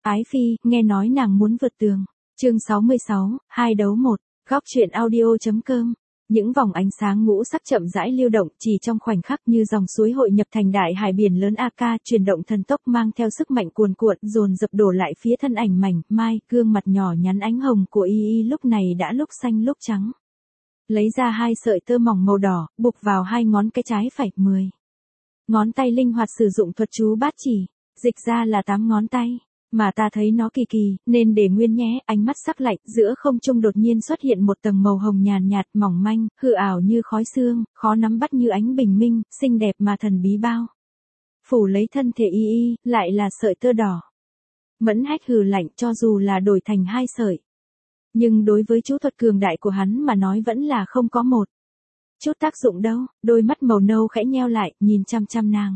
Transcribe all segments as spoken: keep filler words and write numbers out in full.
Ái Phi, nghe nói nàng muốn vượt tường. Chương sáu mươi sáu, hai đấu một, góc truyện audio.com. Những vòng ánh sáng ngũ sắc chậm rãi lưu động chỉ trong khoảnh khắc như dòng suối hội nhập thành đại hải biển lớn a ca, chuyển động thần tốc mang theo sức mạnh cuồn cuộn dồn dập đổ lại phía thân ảnh mảnh mai, gương mặt nhỏ nhắn ánh hồng của y y lúc này đã lúc xanh lúc trắng. Lấy ra hai sợi tơ mỏng màu đỏ, buộc vào hai ngón cái trái phải, mười. Ngón tay linh hoạt sử dụng thuật chú bát chỉ, dịch ra là tám ngón tay. Mà ta thấy nó kỳ kỳ, nên để nguyên nhé. Ánh mắt sắc lạnh, giữa không trung đột nhiên xuất hiện một tầng màu hồng nhàn nhạt, mỏng manh, hư ảo như khói sương, khó nắm bắt như ánh bình minh, xinh đẹp mà thần bí bao. Phủ lấy thân thể y y, lại là sợi tơ đỏ. Mẫn Hách hừ lạnh, cho dù là đổi thành hai sợi. Nhưng đối với chú thuật cường đại của hắn mà nói vẫn là không có một chút tác dụng đâu. Đôi mắt màu nâu khẽ nheo lại, nhìn chăm chăm nàng.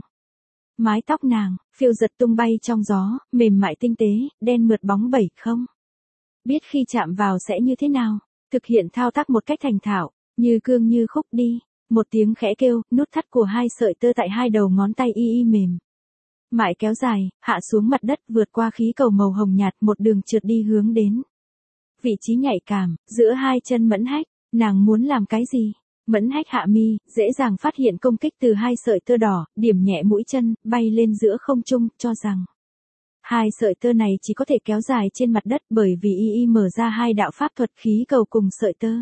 Mái tóc nàng, phiêu giật tung bay trong gió, mềm mại tinh tế, đen mượt bóng bẩy không. Biết khi chạm vào sẽ như thế nào, thực hiện thao tác một cách thành thạo, như cương như khúc đi. Một tiếng khẽ kêu, nút thắt của hai sợi tơ tại hai đầu ngón tay y y mềm mại kéo dài, hạ xuống mặt đất, vượt qua khí cầu màu hồng nhạt, một đường trượt đi hướng đến vị trí nhạy cảm, giữa hai chân Mẫn Hách. Nàng muốn làm cái gì? Mẫn Hách hạ mi, dễ dàng phát hiện công kích từ hai sợi tơ đỏ, điểm nhẹ mũi chân, bay lên giữa không trung, cho rằng hai sợi tơ này chỉ có thể kéo dài trên mặt đất bởi vì y y mở ra hai đạo pháp thuật khí cầu cùng sợi tơ.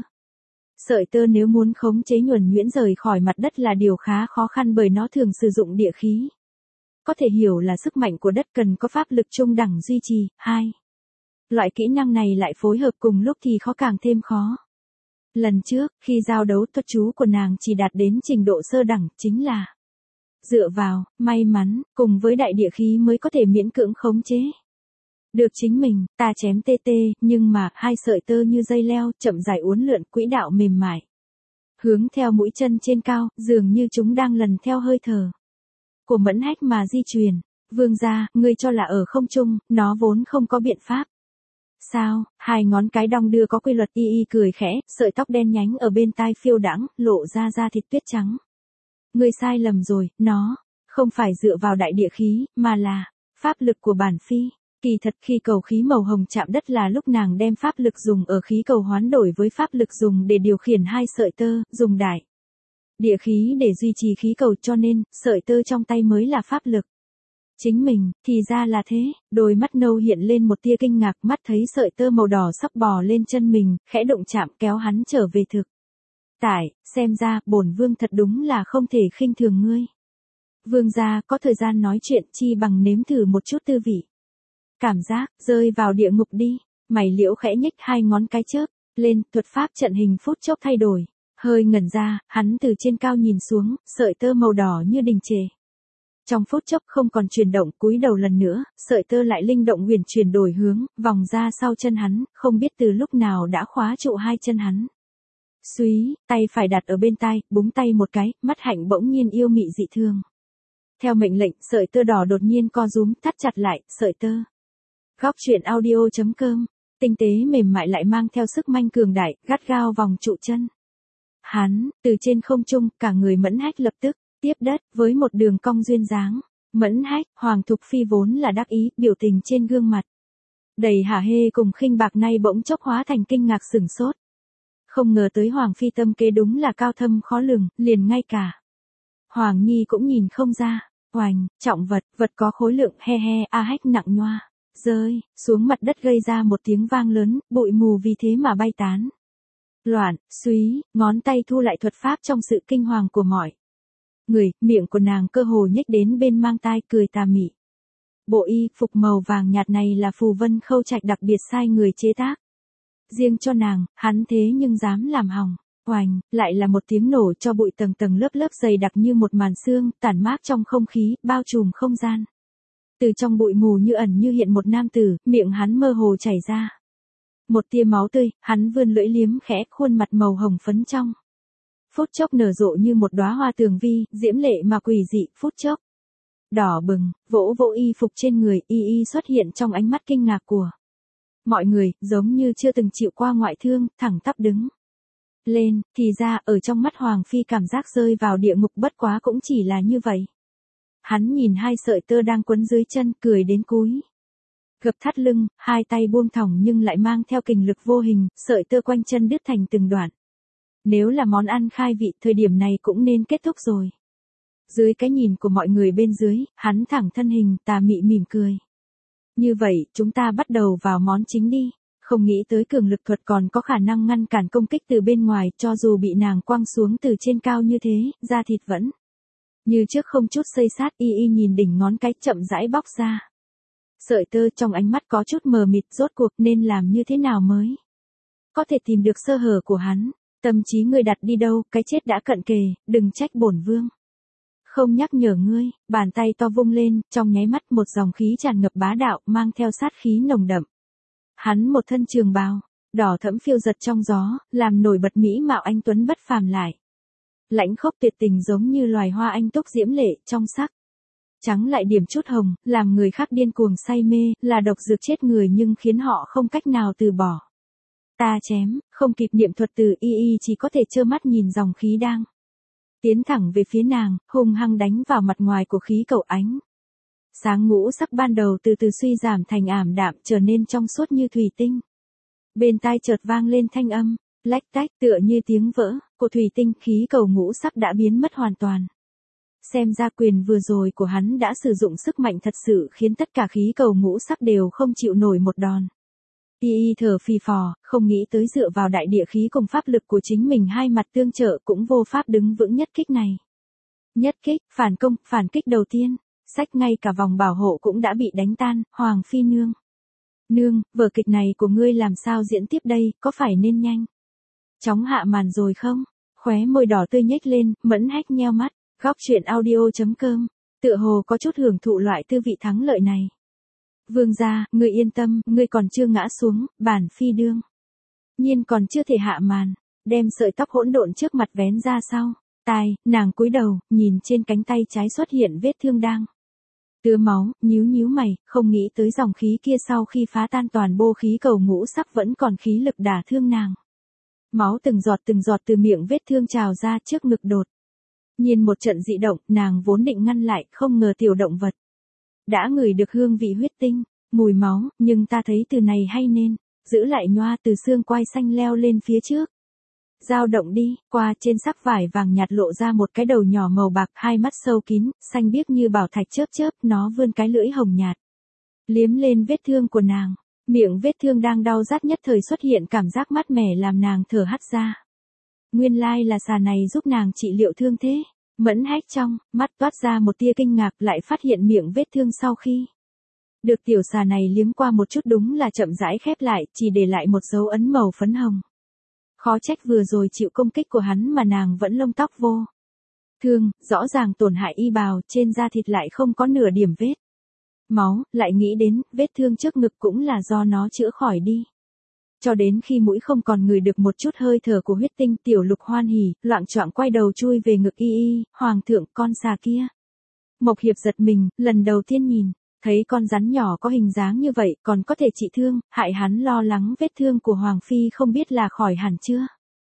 Sợi tơ nếu muốn khống chế nhuần nhuyễn rời khỏi mặt đất là điều khá khó khăn bởi nó thường sử dụng địa khí. Có thể hiểu là sức mạnh của đất cần có pháp lực trung đẳng duy trì. Hai loại kỹ năng này lại phối hợp cùng lúc thì khó càng thêm khó. Lần trước, khi giao đấu thuật chú của nàng chỉ đạt đến trình độ sơ đẳng, chính là dựa vào, may mắn, cùng với đại địa khí mới có thể miễn cưỡng khống chế được chính mình. Ta chém tê tê, nhưng mà, hai sợi tơ như dây leo, chậm dài uốn lượn, quỹ đạo mềm mại. Hướng theo mũi chân trên cao, dường như chúng đang lần theo hơi thở của Mẫn Hách mà di truyền. Vương gia, ngươi cho là ở không trung, nó vốn không có biện pháp. Sao? Hai ngón cái đong đưa có quy luật. Y y cười khẽ, sợi tóc đen nhánh ở bên tai phiêu đãng, lộ ra da thịt tuyết trắng. Ngươi sai lầm rồi, nó không phải dựa vào đại địa khí, mà là pháp lực của bản phi. Kỳ thật khi cầu khí màu hồng chạm đất là lúc nàng đem pháp lực dùng ở khí cầu hoán đổi với pháp lực dùng để điều khiển hai sợi tơ, dùng đại địa khí để duy trì khí cầu, cho nên sợi tơ trong tay mới là pháp lực chính mình. Thì ra là thế. Đôi mắt nâu hiện lên một tia kinh ngạc, mắt thấy sợi tơ màu đỏ sắp bò lên chân mình, khẽ động chạm kéo hắn trở về thực tại. Xem ra bổn vương thật đúng là không thể khinh thường ngươi. Vương gia, có thời gian nói chuyện chi bằng nếm thử một chút tư vị cảm giác rơi vào địa ngục đi. Mày liễu khẽ nhếch, hai ngón cái chớp lên, thuật pháp trận hình phút chốc thay đổi. Hơi ngẩn ra, hắn từ trên cao nhìn xuống, sợi tơ màu đỏ như đình trệ. Trong phút chốc không còn chuyển động, cúi đầu lần nữa, sợi tơ lại linh động huyền chuyển đổi hướng, vòng ra sau chân hắn, không biết từ lúc nào đã khóa trụ hai chân hắn. Súy, tay phải đặt ở bên tai, búng tay một cái, mắt hạnh bỗng nhiên yêu mị dị thương. Theo mệnh lệnh, sợi tơ đỏ đột nhiên co rúm, thắt chặt lại, sợi tơ. Góc truyện audio.com, tinh tế mềm mại lại mang theo sức manh cường đại, gắt gao vòng trụ chân hắn. Từ trên không trung, cả người Mẫn Hách lập tức tiếp đất với một đường cong duyên dáng. Mẫn Hách, Hoàng Thục Phi vốn là đắc ý, biểu tình trên gương mặt đầy hả hê cùng khinh bạc nay bỗng chốc hóa thành kinh ngạc sửng sốt. Không ngờ tới Hoàng Phi tâm kế đúng là cao thâm khó lường, liền ngay cả Hoàng Nhi cũng nhìn không ra. Oành, trọng vật, vật có khối lượng, he he, a hách nặng nhoa, rơi xuống mặt đất gây ra một tiếng vang lớn, bụi mù vì thế mà bay tán loạn. Súy, ngón tay thu lại thuật pháp trong sự kinh hoàng của mọi người, miệng của nàng cơ hồ nhếch đến bên mang tai, cười tà mị. Bộ y phục màu vàng nhạt này là Phù Vân Khâu Trạch đặc biệt sai người chế tác riêng cho nàng, hắn thế nhưng dám làm hỏng. Oành, lại là một tiếng nổ, cho bụi tầng tầng lớp lớp dày đặc như một màn sương, tản mát trong không khí, bao trùm không gian. Từ trong bụi mù như ẩn như hiện một nam tử, miệng hắn mơ hồ chảy ra một tia máu tươi, hắn vươn lưỡi liếm khẽ, khuôn mặt màu hồng phấn trong phút chốc nở rộ như một đóa hoa tường vi, diễm lệ mà quỷ dị. Phút chốc đỏ bừng, vỗ vỗ y phục trên người, y y xuất hiện trong ánh mắt kinh ngạc của mọi người, giống như chưa từng chịu qua ngoại thương, thẳng tắp đứng lên. Thì ra, ở trong mắt Hoàng Phi cảm giác rơi vào địa ngục bất quá cũng chỉ là như vậy. Hắn nhìn hai sợi tơ đang quấn dưới chân, cười đến cúi gập thắt lưng, hai tay buông thõng nhưng lại mang theo kình lực vô hình, sợi tơ quanh chân đứt thành từng đoạn. Nếu là món ăn khai vị, thời điểm này cũng nên kết thúc rồi. Dưới cái nhìn của mọi người bên dưới, hắn thẳng thân hình, tà mị mỉm cười. Như vậy, chúng ta bắt đầu vào món chính đi. Không nghĩ tới cường lực thuật còn có khả năng ngăn cản công kích từ bên ngoài, cho dù bị nàng quăng xuống từ trên cao như thế, da thịt vẫn như trước không chút xây sát. Y y nhìn đỉnh ngón cái chậm rãi bóc ra. Sợi tơ trong ánh mắt có chút mờ mịt, rốt cuộc nên làm như thế nào mới có thể tìm được sơ hở của hắn. Tâm trí ngươi đặt đi đâu, cái chết đã cận kề, đừng trách bổn vương không nhắc nhở ngươi. Bàn tay to vung lên, trong nháy mắt một dòng khí tràn ngập bá đạo, mang theo sát khí nồng đậm. Hắn một thân trường bào, đỏ thẫm phiêu giật trong gió, làm nổi bật mỹ mạo anh tuấn bất phàm lại. Lãnh khốc tuyệt tình giống như loài hoa anh túc diễm lệ, trong sắc. Trắng lại điểm chút hồng, làm người khác điên cuồng say mê, là độc dược chết người nhưng khiến họ không cách nào từ bỏ. Ta chém, không kịp niệm thuật từ, y y chỉ có thể trơ mắt nhìn dòng khí đang tiến thẳng về phía nàng, hung hăng đánh vào mặt ngoài của khí cầu ánh. Sáng ngũ sắc ban đầu từ từ suy giảm thành ảm đạm, trở nên trong suốt như thủy tinh. Bên tai chợt vang lên thanh âm, lách tách tựa như tiếng vỡ, của thủy tinh, khí cầu ngũ sắc đã biến mất hoàn toàn. Xem ra quyền vừa rồi của hắn đã sử dụng sức mạnh thật sự khiến tất cả khí cầu ngũ sắc đều không chịu nổi một đòn. Y y thở phì phò, không nghĩ tới dựa vào đại địa khí cùng pháp lực của chính mình hai mặt tương trợ cũng vô pháp đứng vững nhất kích này. Nhất kích, phản công, phản kích đầu tiên, sách ngay cả vòng bảo hộ cũng đã bị đánh tan. Hoàng phi nương. Nương, vở kịch này của ngươi làm sao diễn tiếp đây, có phải nên nhanh chóng hạ màn rồi không? Khóe môi đỏ tươi nhếch lên, Mẫn Hách nheo mắt. Góc truyện audio chấm com, tựa hồ có chút hưởng thụ loại tư vị thắng lợi này. Vương gia, ngươi yên tâm, ngươi còn chưa ngã xuống, bản phi đương nhiên còn chưa thể hạ màn. Đem sợi tóc hỗn độn trước mặt vén ra sau tai, nàng cúi đầu, nhìn trên cánh tay trái xuất hiện vết thương đang tứa máu, nhíu nhíu mày, không nghĩ tới dòng khí kia sau khi phá tan toàn bộ khí cầu ngũ sắc vẫn còn khí lực đả thương nàng. Máu từng giọt từng giọt từ miệng vết thương trào ra, trước ngực đột nhiên một trận dị động, nàng vốn định ngăn lại, không ngờ tiểu động vật đã ngửi được hương vị huyết tinh, mùi máu, nhưng ta thấy từ này hay nên giữ lại nhoa, từ xương quai xanh leo lên phía trước. Dao động đi, qua trên sắc vải vàng nhạt lộ ra một cái đầu nhỏ màu bạc, hai mắt sâu kín, xanh biếc như bảo thạch chớp chớp, nó vươn cái lưỡi hồng nhạt liếm lên vết thương của nàng. Miệng vết thương đang đau rát nhất thời xuất hiện cảm giác mát mẻ làm nàng thở hắt ra. Nguyên lai là xà này giúp nàng trị liệu thương thế. Mẫn Hách trong mắt toát ra một tia kinh ngạc, lại phát hiện miệng vết thương sau khi được tiểu xà này liếm qua một chút đúng là chậm rãi khép lại, chỉ để lại một dấu ấn màu phấn hồng. Khó trách vừa rồi chịu công kích của hắn mà nàng vẫn lông tóc vô thương, rõ ràng tổn hại y bào, trên da thịt lại không có nửa điểm vết máu, lại nghĩ đến vết thương trước ngực cũng là do nó chữa khỏi đi. Cho đến khi mũi không còn ngửi được một chút hơi thở của huyết tinh, Tiểu Lục hoan hỉ, loạng choạng quay đầu chui về ngực y y. Hoàng thượng, con xà kia. Mộc Hiệp giật mình, lần đầu tiên nhìn thấy con rắn nhỏ có hình dáng như vậy, còn có thể trị thương, hại hắn lo lắng vết thương của Hoàng phi không biết là khỏi hẳn chưa.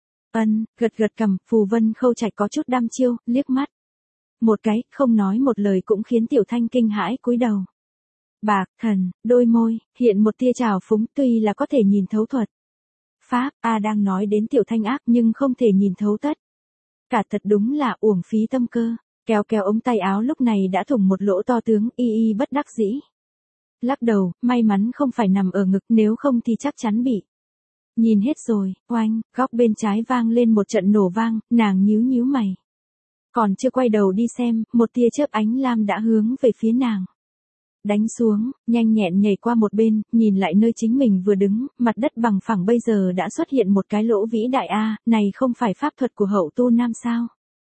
Ân, gật gật cằm, Phù Vân Khâu Trạch có chút đăm chiêu, liếc mắt một cái, không nói một lời cũng khiến Tiểu Thanh kinh hãi cúi đầu. Bạc thần, đôi môi hiện một tia trào phúng, tuy là có thể nhìn thấu thuật pháp, a đang nói đến Tiểu Thanh ác nhưng không thể nhìn thấu tất cả, thật đúng là uổng phí tâm cơ. Kéo kéo ống tay áo lúc này đã thủng một lỗ to tướng, y y bất đắc dĩ lắc đầu, may mắn không phải nằm ở ngực, nếu không thì chắc chắn bị nhìn hết rồi. Oanh, góc bên trái vang lên một trận nổ vang, nàng nhíu nhíu mày, còn chưa quay đầu đi xem, một tia chớp ánh lam đã hướng về phía nàng đánh xuống, nhanh nhẹn nhảy qua một bên, nhìn lại nơi chính mình vừa đứng, mặt đất bằng phẳng bây giờ đã xuất hiện một cái lỗ vĩ đại a, này không phải pháp thuật của Hậu Tu Nam sao?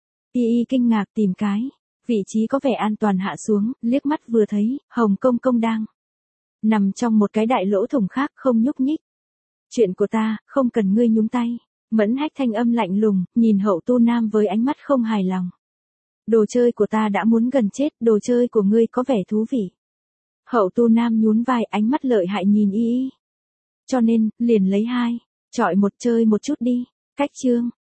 Y y kinh ngạc tìm cái vị trí có vẻ an toàn hạ xuống, liếc mắt vừa thấy, Hồng Công Công đang nằm trong một cái đại lỗ thủng khác, không nhúc nhích. Chuyện của ta, không cần ngươi nhúng tay. Mẫn Hách thanh âm lạnh lùng, nhìn Hậu Tu Nam với ánh mắt không hài lòng. Đồ chơi của ta đã muốn gần chết, đồ chơi của ngươi có vẻ thú vị. Hậu Tu Nam nhún vai, ánh mắt lợi hại nhìn y y. Cho nên, liền lấy hai chọi một chơi một chút đi. Cách chương